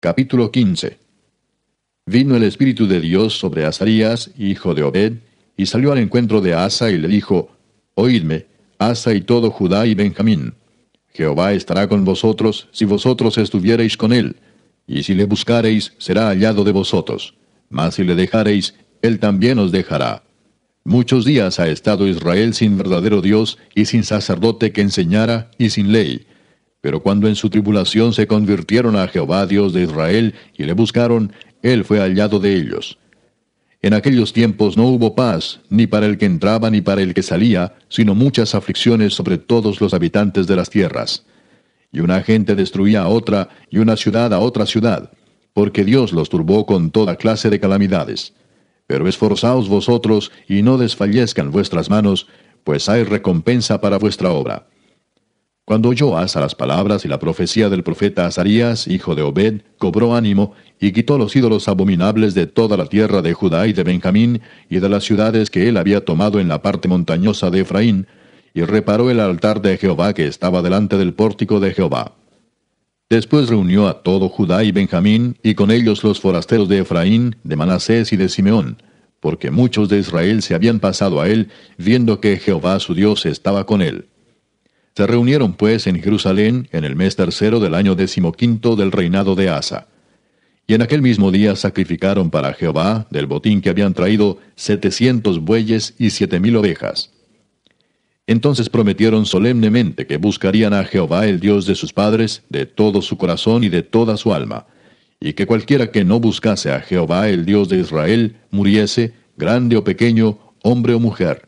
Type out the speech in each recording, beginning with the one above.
Capítulo 15. Vino el Espíritu de Dios sobre Azarías, hijo de Obed, y salió al encuentro de Asa y le dijo: Oídme, Asa y todo Judá y Benjamín. Jehová estará con vosotros si vosotros estuviereis con él, y si le buscareis, será hallado de vosotros. Mas si le dejareis, él también os dejará. Muchos días ha estado Israel sin verdadero Dios y sin sacerdote que enseñara y sin ley. Pero cuando en su tribulación se convirtieron a Jehová Dios de Israel y le buscaron, él fue hallado de ellos. En aquellos tiempos no hubo paz, ni para el que entraba ni para el que salía, sino muchas aflicciones sobre todos los habitantes de las tierras. Y una gente destruía a otra, y una ciudad a otra ciudad, porque Dios los turbó con toda clase de calamidades. Pero esforzaos vosotros, y no desfallezcan vuestras manos, pues hay recompensa para vuestra obra. Cuando oyó Asa las palabras y la profecía del profeta Azarías, hijo de Obed, cobró ánimo, y quitó los ídolos abominables de toda la tierra de Judá y de Benjamín, y de las ciudades que él había tomado en la parte montañosa de Efraín, y reparó el altar de Jehová que estaba delante del pórtico de Jehová. Después reunió a todo Judá y Benjamín, y con ellos los forasteros de Efraín, de Manasés y de Simeón, porque muchos de Israel se habían pasado a él, viendo que Jehová su Dios estaba con él. Se reunieron pues en Jerusalén en el mes tercero del año 15 del reinado de Asa. Y en aquel mismo día sacrificaron para Jehová, del botín que habían traído, 700 bueyes y 7,000 ovejas. Entonces prometieron solemnemente que buscarían a Jehová el Dios de sus padres, de todo su corazón y de toda su alma, y que cualquiera que no buscase a Jehová el Dios de Israel, muriese, grande o pequeño, hombre o mujer.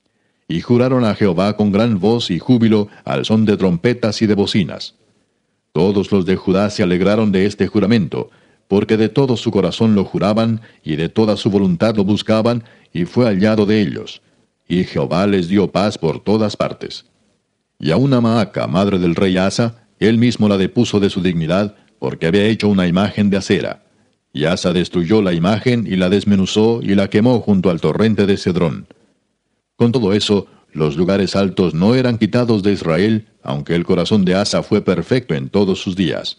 Y juraron a Jehová con gran voz y júbilo, al son de trompetas y de bocinas. Todos los de Judá se alegraron de este juramento, porque de todo su corazón lo juraban, y de toda su voluntad lo buscaban, y fue hallado de ellos. Y Jehová les dio paz por todas partes. Y aun a Maaca, madre del rey Asa, él mismo la depuso de su dignidad, porque había hecho una imagen de acera. Y Asa destruyó la imagen, y la desmenuzó, y la quemó junto al torrente de Cedrón. Con todo eso, los lugares altos no eran quitados de Israel, aunque el corazón de Asa fue perfecto en todos sus días.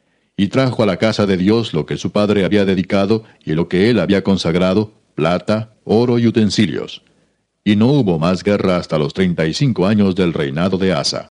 Y trajo a la casa de Dios lo que su padre había dedicado, y lo que él había consagrado, plata, oro y utensilios. Y no hubo más guerra hasta los 35 años del reinado de Asa.